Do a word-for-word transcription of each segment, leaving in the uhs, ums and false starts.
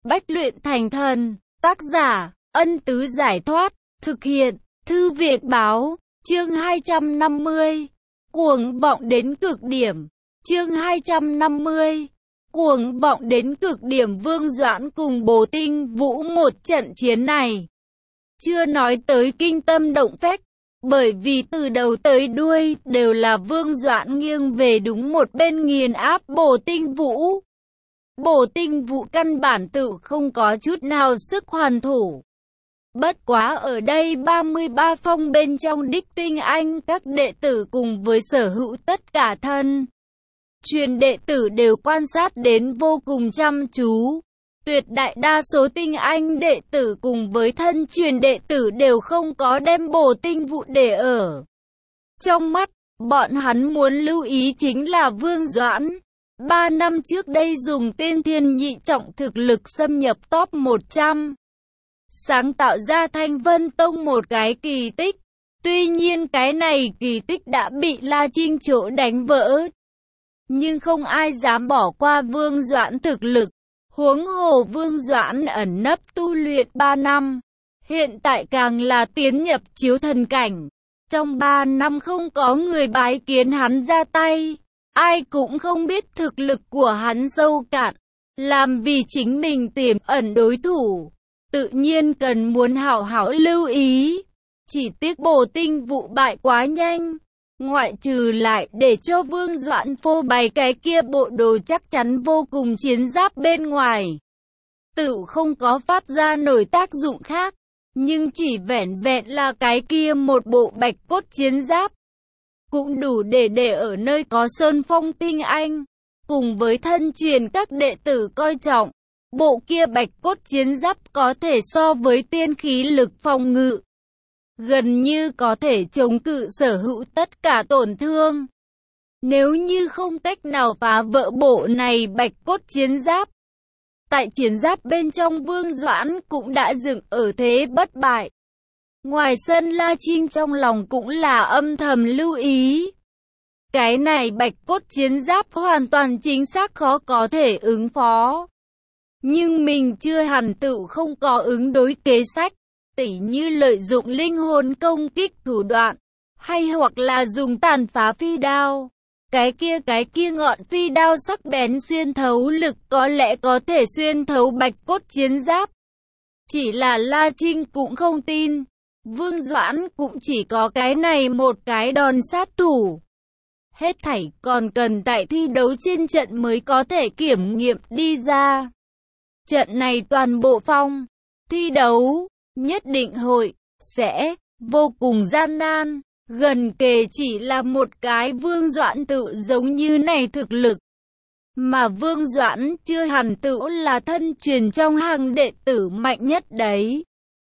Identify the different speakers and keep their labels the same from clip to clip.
Speaker 1: Bách luyện thành thần. Tác giả, Ân Tứ Giải Thoát. Thực hiện, Thư Viện Báo. Chương hai trăm năm mươi. Cuồng vọng đến cực điểm. Chương hai trăm năm mươi. Cuồng vọng đến cực điểm. Vương Doãn cùng Bồ Tinh Vũ một trận chiến này. Chưa nói tới kinh tâm động phách, bởi vì từ đầu tới đuôi đều là Vương Doãn nghiêng về đúng một bên nghiền áp Bồ Tinh Vũ. Bồ Tinh Vũ căn bản tự không có chút nào sức hoàn thủ. Bất quá ở đây ba mươi ba phong bên trong đích tinh anh các đệ tử cùng với sở hữu tất cả thân truyền đệ tử đều quan sát đến vô cùng chăm chú. Tuyệt đại đa số tinh anh đệ tử cùng với thân truyền đệ tử đều không có đem Bồ Tinh Vũ để ở trong mắt. Bọn hắn muốn lưu ý chính là Vương Doãn. Ba năm trước đây dùng tiên thiên nhị trọng thực lực xâm nhập top một trăm. Sáng tạo ra Thanh Vân Tông một cái kỳ tích. Tuy nhiên cái này kỳ tích đã bị La Trinh chỗ đánh vỡ. Nhưng không ai dám bỏ qua Vương Doãn thực lực. Huống hồ Vương Doãn ẩn nấp tu luyện ba năm. Hiện tại càng là tiến nhập chiếu thần cảnh. Trong ba năm không có người bái kiến hắn ra tay. Ai cũng không biết thực lực của hắn sâu cạn. Làm vì chính mình tiềm ẩn đối thủ. Tự nhiên cần muốn hảo hảo lưu ý. Chỉ tiếc Bồ Tinh Vũ bại quá nhanh. Ngoại trừ lại để cho Vương Doãn phô bày cái kia bộ đồ chắc chắn vô cùng chiến giáp bên ngoài. Tự không có phát ra nổi tác dụng khác. Nhưng chỉ vẻn vẹn là cái kia một bộ bạch cốt chiến giáp. Cũng đủ để để ở nơi có sơn phong tinh anh. Cùng với thân truyền các đệ tử coi trọng. Bộ kia bạch cốt chiến giáp có thể so với tiên khí lực phòng ngự. Gần như có thể chống cự sở hữu tất cả tổn thương. Nếu như không cách nào phá vỡ bộ này bạch cốt chiến giáp. Tại chiến giáp bên trong Vương Doãn cũng đã dựng ở thế bất bại. Ngoài sân La Trinh trong lòng cũng là âm thầm lưu ý. Cái này bạch cốt chiến giáp hoàn toàn chính xác khó có thể ứng phó. Nhưng mình chưa hẳn tự không có ứng đối kế sách. Tỉ như lợi dụng linh hồn công kích thủ đoạn, hay hoặc là dùng tàn phá phi đao. Cái kia cái kia ngọn phi đao sắc bén xuyên thấu lực có lẽ có thể xuyên thấu bạch cốt chiến giáp. Chỉ là La Trinh cũng không tin. Vương Doãn cũng chỉ có cái này một cái đòn sát thủ. Hết thảy còn cần tại thi đấu trên trận mới có thể kiểm nghiệm đi ra. Trận này toàn bộ phong thi đấu nhất định hội sẽ vô cùng gian nan, gần kề chỉ là một cái Vương Doãn tự giống như này thực lực. Mà Vương Doãn chưa hẳn tự là thân truyền trong hàng đệ tử mạnh nhất đấy.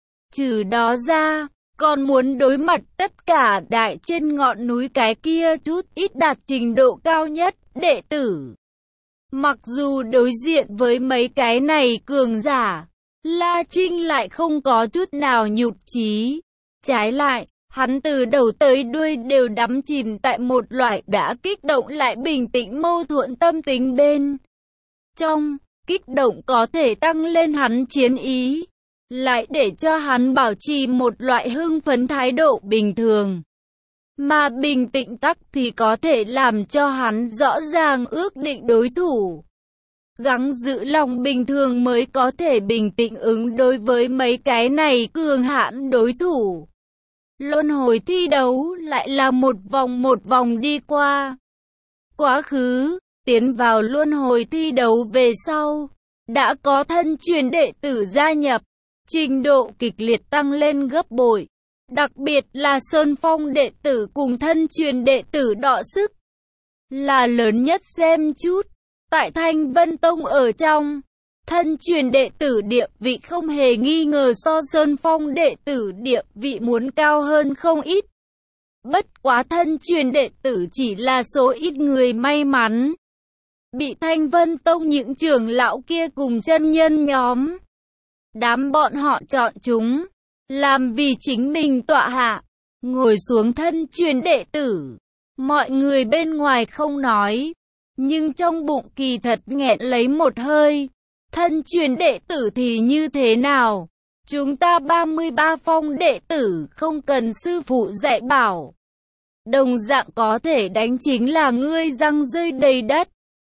Speaker 1: Trừ đó ra, còn muốn đối mặt tất cả đại trên ngọn núi cái kia chút ít đạt trình độ cao nhất đệ tử. Mặc dù đối diện với mấy cái này cường giả, La Trinh lại không có chút nào nhụt chí. Trái lại, hắn từ đầu tới đuôi đều đắm chìm tại một loại đã kích động lại bình tĩnh mâu thuẫn tâm tính bên trong. Kích động có thể tăng lên hắn chiến ý, lại để cho hắn bảo trì một loại hưng phấn thái độ bình thường. Mà bình tĩnh tắc thì có thể làm cho hắn rõ ràng ước định đối thủ. Gắng giữ lòng bình thường mới có thể bình tĩnh ứng đối với mấy cái này cường hãn đối thủ. Luân hồi thi đấu lại là một vòng một vòng đi qua. Quá khứ, tiến vào luân hồi thi đấu về sau, đã có thân truyền đệ tử gia nhập, trình độ kịch liệt tăng lên gấp bội. Đặc biệt là Sơn Phong đệ tử cùng thân truyền đệ tử đọ sức, là lớn nhất xem chút. Tại Thanh Vân Tông ở trong, thân truyền đệ tử địa vị không hề nghi ngờ so Sơn Phong đệ tử địa vị muốn cao hơn không ít. Bất quá thân truyền đệ tử chỉ là số ít người may mắn. Bị Thanh Vân Tông những trưởng lão kia cùng chân nhân nhóm. Đám bọn họ chọn chúng, làm vì chính mình tọa hạ, ngồi xuống thân truyền đệ tử. Mọi người bên ngoài không nói. Nhưng trong bụng kỳ thật nghẹn lấy một hơi. thân truyền đệ tử thì như thế nào? Chúng ta ba mươi ba phong đệ tử không cần sư phụ dạy bảo. Đồng dạng có thể đánh chính là ngươi răng rơi đầy đất.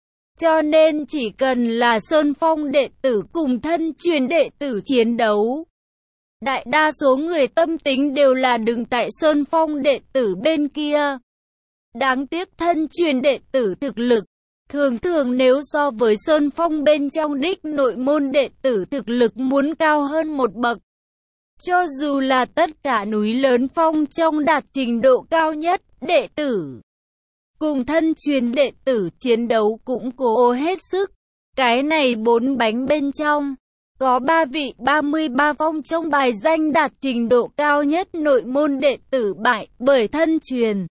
Speaker 1: Cho nên chỉ cần là Sơn Phong đệ tử cùng thân truyền đệ tử chiến đấu. Đại đa số người tâm tính đều là đứng tại Sơn Phong đệ tử bên kia. Đáng tiếc thân truyền đệ tử thực lực. Thường thường nếu so với Sơn Phong bên trong đích nội môn đệ tử thực lực muốn cao hơn một bậc. Cho dù là tất cả núi lớn phong trong đạt trình độ cao nhất, đệ tử cùng thân truyền đệ tử chiến đấu cũng cố hết sức. Cái này bốn bánh bên trong, có ba vị ba mươi ba phong trong bài danh đạt trình độ cao nhất nội môn đệ tử bại bởi thân truyền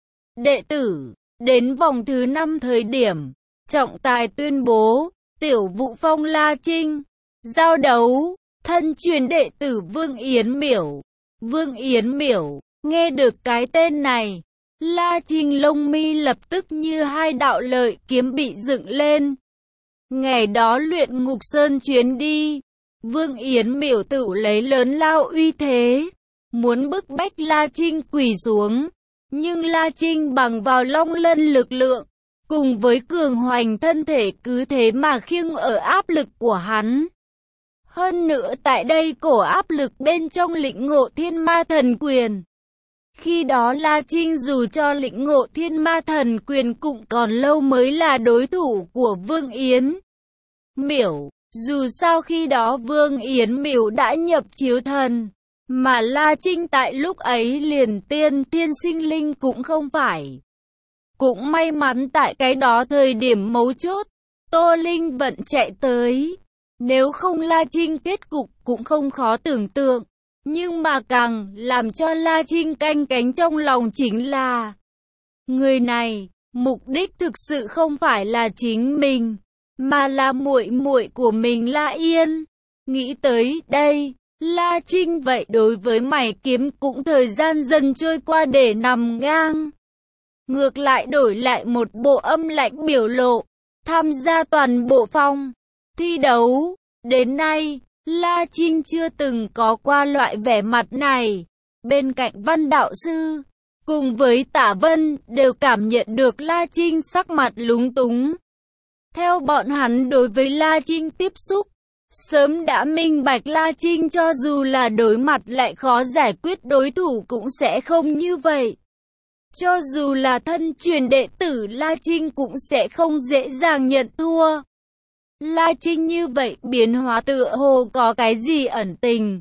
Speaker 1: đệ tử. Đến vòng thứ năm thời điểm, trọng tài tuyên bố, tiểu vụ phong La Trinh, giao đấu, thân truyền đệ tử Vương Yến Miểu. Vương Yến Miểu, nghe được cái tên này, La Trinh lông mi lập tức như hai đạo lợi kiếm bị dựng lên. Ngày đó luyện ngục sơn chuyến đi, Vương Yến Miểu tự lấy lớn lao uy thế, muốn bức bách La Trinh quỳ xuống. Nhưng La Trinh bằng vào long lân lực lượng, cùng với cường hoành thân thể cứ thế mà khiêng ở áp lực của hắn. Hơn nữa tại đây cổ áp lực bên trong lĩnh ngộ thiên ma thần quyền. Khi đó La Trinh dù cho lĩnh ngộ thiên ma thần quyền cũng còn lâu mới là đối thủ của Vương Yến Miểu. Dù sao khi đó Vương Yến Miểu đã nhập chiếu thần, mà La Trinh tại lúc ấy liền tiên thiên sinh linh cũng không phải. Cũng may mắn tại cái đó thời điểm mấu chốt, Tô Linh vận chạy tới. Nếu không La Trinh kết cục cũng không khó tưởng tượng. Nhưng mà càng làm cho La Trinh canh cánh trong lòng chính là người này, mục đích thực sự không phải là chính mình, mà là muội muội của mình La Yên. Nghĩ tới đây, La Trinh vậy đối với mày kiếm cũng thời gian dần trôi qua để nằm ngang. Ngược lại đổi lại một bộ âm lạnh biểu lộ, tham gia toàn bộ phong thi đấu. Đến nay, La Trinh chưa từng có qua loại vẻ mặt này. Bên cạnh Văn đạo sư, cùng với Tả Vân đều cảm nhận được La Trinh sắc mặt lúng túng. Theo bọn hắn đối với La Trinh tiếp xúc, sớm đã minh bạch La Trinh cho dù là đối mặt lại khó giải quyết đối thủ cũng sẽ không như vậy. Cho dù là thân truyền đệ tử La Trinh cũng sẽ không dễ dàng nhận thua. La Trinh như vậy biến hóa tựa hồ có cái gì ẩn tình.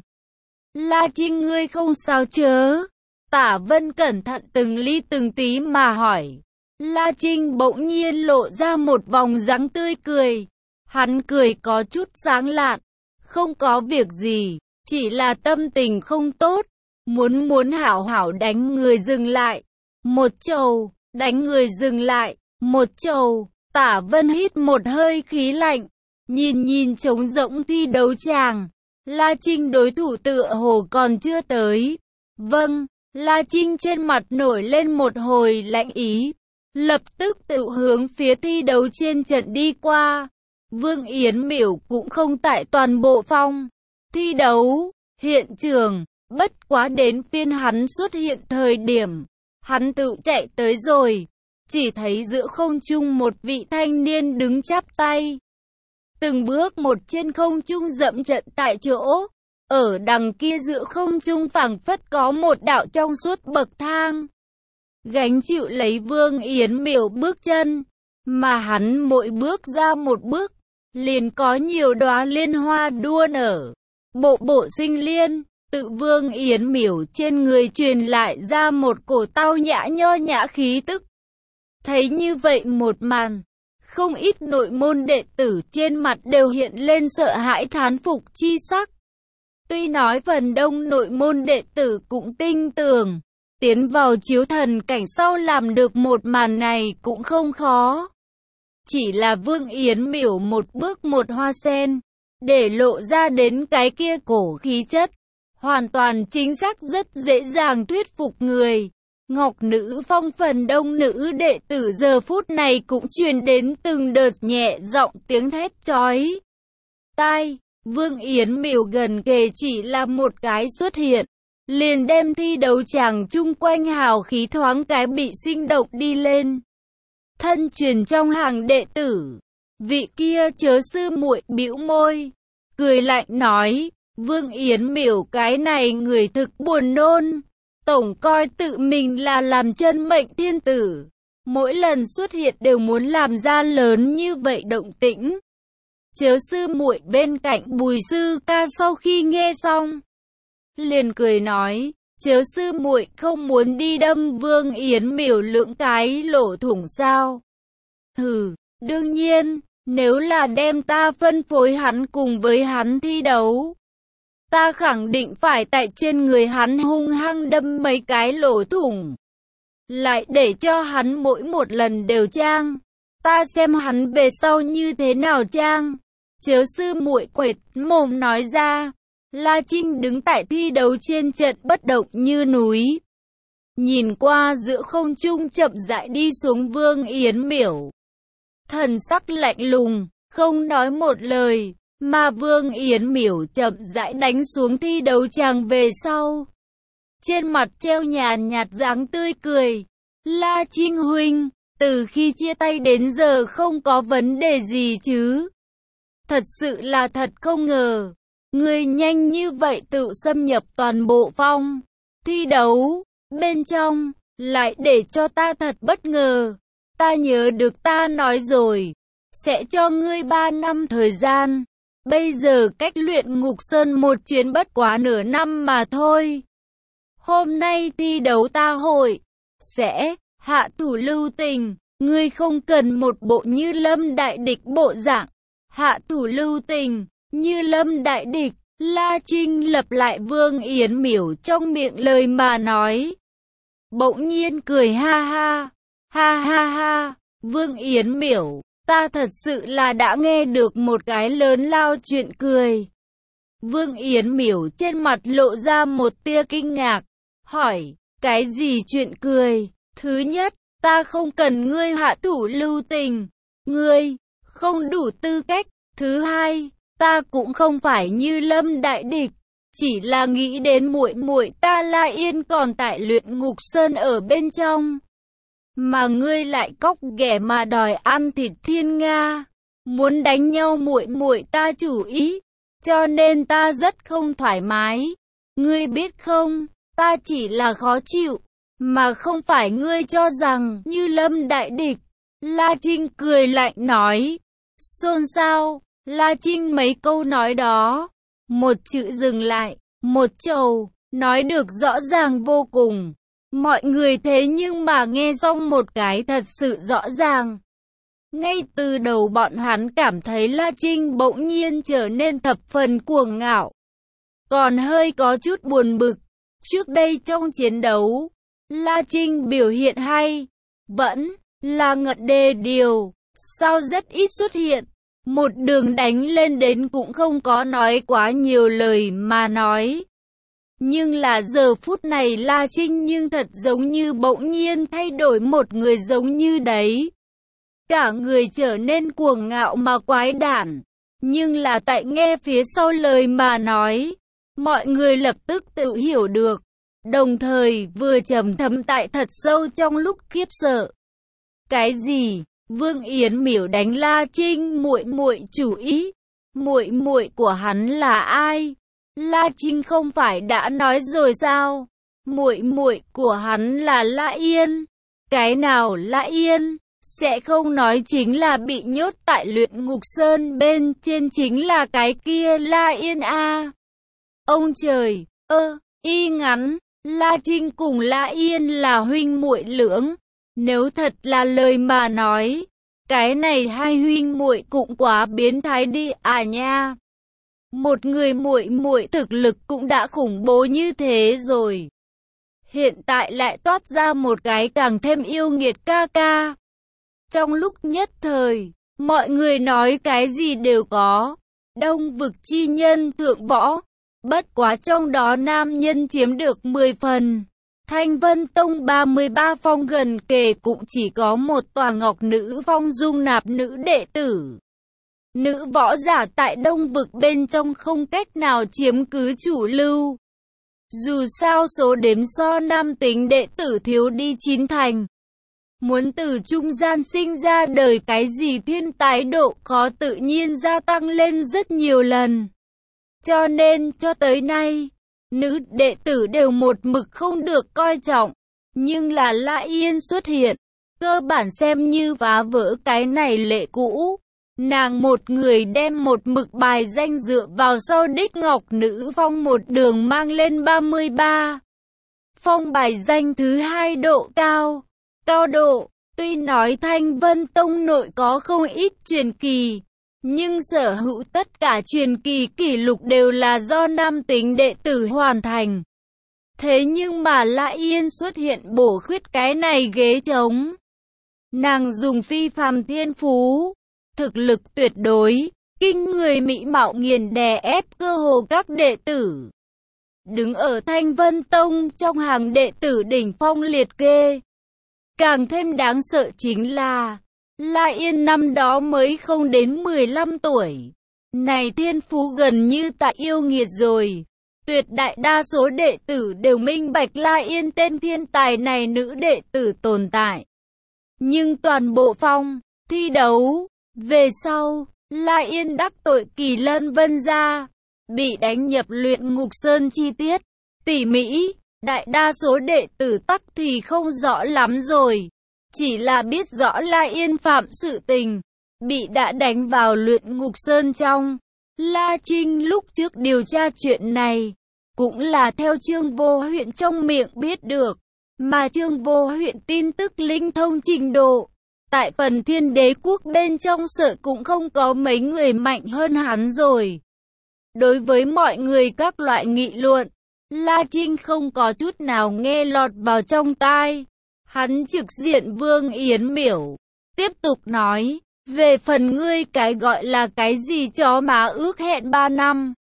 Speaker 1: La Trinh ngươi không sao chớ? Tả Vân cẩn thận từng ly từng tí mà hỏi. La Trinh bỗng nhiên lộ ra một vòng dáng tươi cười. Hắn cười có chút sáng lạn. Không có việc gì, chỉ là tâm tình không tốt. Muốn muốn hảo hảo đánh người dừng lại. Một trầu, đánh người dừng lại. Một trầu, Tả Vân hít một hơi khí lạnh. Nhìn nhìn trống rỗng thi đấu tràng. La Trinh đối thủ tựa hồ còn chưa tới. Vâng, La Trinh trên mặt nổi lên một hồi lạnh ý. Lập tức tự hướng phía thi đấu trên trận đi qua. Vương Yến Miểu cũng không tại toàn bộ phong thi đấu hiện trường. Bất quá đến phiên hắn xuất hiện thời điểm, hắn tự chạy tới rồi. Chỉ thấy giữa không trung một vị thanh niên đứng chắp tay, từng bước một trên không trung dậm trận tại chỗ. Ở đằng kia giữa không trung phảng phất có một đạo trong suốt bậc thang, gánh chịu lấy Vương Yến Miểu bước chân. Mà hắn mỗi bước ra một bước, liền có nhiều đóa liên hoa đua nở, bộ bộ sinh liên. Tự Vương Yến Miểu trên người truyền lại ra một cổ tao nhã nho nhã khí tức. Thấy như vậy một màn, không ít nội môn đệ tử trên mặt đều hiện lên sợ hãi thán phục chi sắc. Tuy nói phần đông nội môn đệ tử cũng tin tưởng, tiến vào chiếu thần cảnh sau làm được một màn này cũng không khó. Chỉ là Vương Yến Miểu một bước một hoa sen, để lộ ra đến cái kia cổ khí chất, hoàn toàn chính xác rất dễ dàng thuyết phục người. Ngọc Nữ Phong phần đông nữ đệ tử giờ phút này cũng truyền đến từng đợt nhẹ giọng tiếng thét chói tai, Vương Yến Miểu gần kề chỉ là một cái xuất hiện, liền đem thi đấu chàng chung quanh hào khí thoáng cái bị sinh động đi lên. Thân truyền trong hàng đệ tử, vị kia chớ sư muội bĩu môi, cười lạnh nói, Vương Yến Miểu cái này người thực buồn nôn, tổng coi tự mình là làm chân mệnh thiên tử, mỗi lần xuất hiện đều muốn làm ra lớn như vậy động tĩnh. Chớ sư muội bên cạnh Bùi sư ca sau khi nghe xong, liền cười nói, chớ sư muội không muốn đi đâm Vương Yến Miểu lưỡng cái lỗ thủng sao? Hừ, đương nhiên, nếu là đem ta phân phối hắn cùng với hắn thi đấu, ta khẳng định phải tại trên người hắn hung hăng đâm mấy cái lỗ thủng, lại để cho hắn mỗi một lần đều trang, ta xem hắn về sau như thế nào trang. Chớ sư muội quệt mồm nói ra. La Trinh đứng tại thi đấu trên trận bất động như núi, nhìn qua giữa không trung chậm rãi đi xuống Vương Yến Miểu, thần sắc lạnh lùng, không nói một lời, mà Vương Yến Miểu chậm rãi đánh xuống thi đấu chàng về sau, trên mặt treo nhàn nhạt dáng tươi cười. La Trinh huynh, từ khi chia tay đến giờ không có vấn đề gì chứ? Thật sự là thật không ngờ, ngươi nhanh như vậy tự xâm nhập toàn bộ phong thi đấu bên trong, lại để cho ta thật bất ngờ. Ta nhớ được ta nói rồi, sẽ cho ngươi ba năm thời gian. Bây giờ cách luyện ngục sơn một chuyến bất quá nửa năm mà thôi. Hôm nay thi đấu ta hội sẽ hạ thủ lưu tình, ngươi không cần một bộ như Lâm Đại Địch bộ dạng. Hạ thủ lưu tình, như Lâm Đại Địch. La Trinh lặp lại Vương Yến Miểu trong miệng lời mà nói. Bỗng nhiên cười ha ha, ha ha ha, Vương Yến Miểu, ta thật sự là đã nghe được một cái lớn lao chuyện cười. Vương Yến Miểu trên mặt lộ ra một tia kinh ngạc, hỏi, cái gì chuyện cười? Thứ nhất, ta không cần ngươi hạ thủ lưu tình, ngươi không đủ tư cách. Thứ hai, ta cũng không phải như Lâm Đại Địch, chỉ là nghĩ đến muội muội ta La Yên còn tại luyện ngục sơn ở bên trong, mà ngươi lại cóc ghẻ mà đòi ăn thịt thiên nga, muốn đánh nhau muội muội ta chủ ý, cho nên ta rất không thoải mái. Ngươi biết không, ta chỉ là khó chịu, mà không phải ngươi cho rằng như Lâm Đại Địch. La Trinh cười lạnh nói. Xôn xao, La Trinh mấy câu nói đó, một chữ dừng lại, một chầu, nói được rõ ràng vô cùng. Mọi người thế nhưng mà nghe xong một cái thật sự rõ ràng. Ngay từ đầu bọn hắn cảm thấy La Trinh bỗng nhiên trở nên thập phần cuồng ngạo, còn hơi có chút buồn bực. Trước đây trong chiến đấu, La Trinh biểu hiện hay, vẫn là ngận đê điều, sao rất ít xuất hiện. Một đường đánh lên đến cũng không có nói quá nhiều lời mà nói. Nhưng là giờ phút này La Trinh nhưng thật giống như bỗng nhiên thay đổi một người giống như đấy. Cả người trở nên cuồng ngạo mà quái đản. Nhưng là tại nghe phía sau lời mà nói, mọi người lập tức tự hiểu được. Đồng thời vừa trầm thầm tại thật sâu trong lúc khiếp sợ. Cái gì? Vương Yến Miểu đánh La Trinh muội muội chủ ý? Muội muội của hắn là ai? La Trinh không phải đã nói rồi sao? Muội muội của hắn là La Yên. Cái nào La Yên? Sẽ không nói chính là bị nhốt tại luyện ngục sơn bên trên chính là cái kia La Yên a. À. Ông trời, ơ, y ngắn, La Trinh cùng La Yên là huynh muội lưỡng. Nếu thật là lời mà nói, cái này hai huynh muội cũng quá biến thái đi à nha. Một người muội muội thực lực cũng đã khủng bố như thế rồi, hiện tại lại toát ra một cái càng thêm yêu nghiệt ca ca. Trong lúc nhất thời, mọi người nói cái gì đều có. Đông vực chi nhân thượng võ, bất quá trong đó nam nhân chiếm được mười phần. Thanh Vân Tông ba mươi ba phong gần kề cũng chỉ có một tòa ngọc nữ phong dung nạp nữ đệ tử. Nữ võ giả tại Đông vực bên trong không cách nào chiếm cứ chủ lưu. Dù sao số đếm so nam tính đệ tử thiếu đi chín thành. Muốn từ trung gian sinh ra đời cái gì thiên tài độ khó tự nhiên gia tăng lên rất nhiều lần. Cho nên cho tới nay, nữ đệ tử đều một mực không được coi trọng. Nhưng là La Yên xuất hiện, cơ bản xem như phá vỡ cái này lệ cũ. Nàng một người đem một mực bài danh dựa vào sau đích ngọc nữ phong một đường mang lên ba mươi ba. Phong bài danh thứ hai độ cao, cao độ, tuy nói Thanh Vân Tông nội có không ít truyền kỳ, nhưng sở hữu tất cả truyền kỳ kỷ lục đều là do nam tính đệ tử hoàn thành. Thế nhưng mà La Yên xuất hiện bổ khuyết cái này ghế trống. Nàng dùng phi phàm thiên phú, thực lực tuyệt đối, kinh người mỹ mạo nghiền đè ép cơ hồ các đệ tử. Đứng ở Thanh Vân Tông trong hàng đệ tử đỉnh phong liệt kê. Càng thêm đáng sợ chính là, La Yên năm đó mới không đến mười lăm tuổi. Này thiên phú gần như tại yêu nghiệt rồi. Tuyệt đại đa số đệ tử đều minh bạch La Yên tên thiên tài này nữ đệ tử tồn tại. Nhưng toàn bộ phong, thi đấu, về sau, La Yên đắc tội Kỳ Lân Vân gia, bị đánh nhập luyện ngục sơn chi tiết, tỉ mỉ, đại đa số đệ tử tắc thì không rõ lắm rồi. Chỉ là biết rõ La Yên phạm sự tình, bị đã đánh vào luyện ngục sơn trong. La Trinh lúc trước điều tra chuyện này, cũng là theo Trương Vô Huyện trong miệng biết được, mà Trương Vô Huyện tin tức linh thông trình độ. Tại phần Thiên Đế quốc bên trong sợ cũng không có mấy người mạnh hơn hắn rồi. Đối với mọi người các loại nghị luận, La Trinh không có chút nào nghe lọt vào trong tai. Hắn trực diện Vương Yến Miểu, tiếp tục nói, về phần ngươi cái gọi là cái gì chó má ước hẹn ba năm.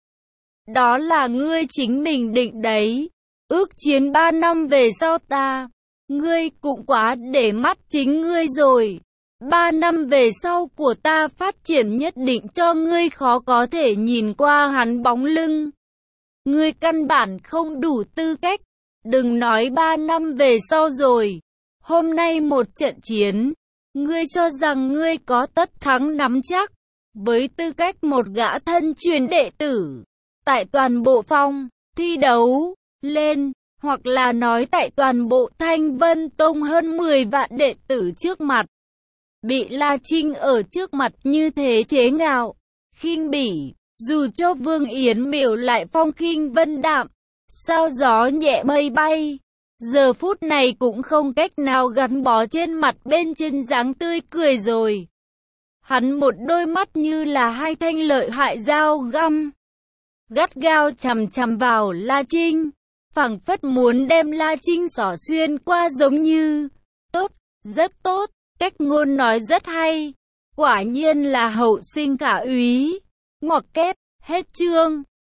Speaker 1: Đó là ngươi chính mình định đấy, ước chiến ba năm về sau ta, ngươi cũng quá để mắt chính ngươi rồi. Ba năm về sau của ta phát triển nhất định cho ngươi khó có thể nhìn qua hắn bóng lưng. Ngươi căn bản không đủ tư cách, đừng nói ba năm về sau rồi. Hôm nay một trận chiến, ngươi cho rằng ngươi có tất thắng nắm chắc, với tư cách một gã thân truyền đệ tử. Tại toàn bộ phong, thi đấu, lên, hoặc là nói tại toàn bộ Thanh Vân Tông hơn mười vạn đệ tử trước mặt. Bị La Trinh ở trước mặt như thế chế ngạo, khinh bỉ, dù cho Vương Yến Miểu lại phong khinh vân đạm, sao gió nhẹ mây bay. Giờ phút này cũng không cách nào gắn bó trên mặt bên trên dáng tươi cười rồi. Hắn một đôi mắt như là hai thanh lợi hại dao găm, gắt gao chằm chằm vào La Trinh, phảng phất muốn đem La Trinh xỏ xuyên qua giống như. Tốt, rất tốt, cách ngôn nói rất hay, quả nhiên là hậu sinh khả úy. Ngoặc kép, hết chương.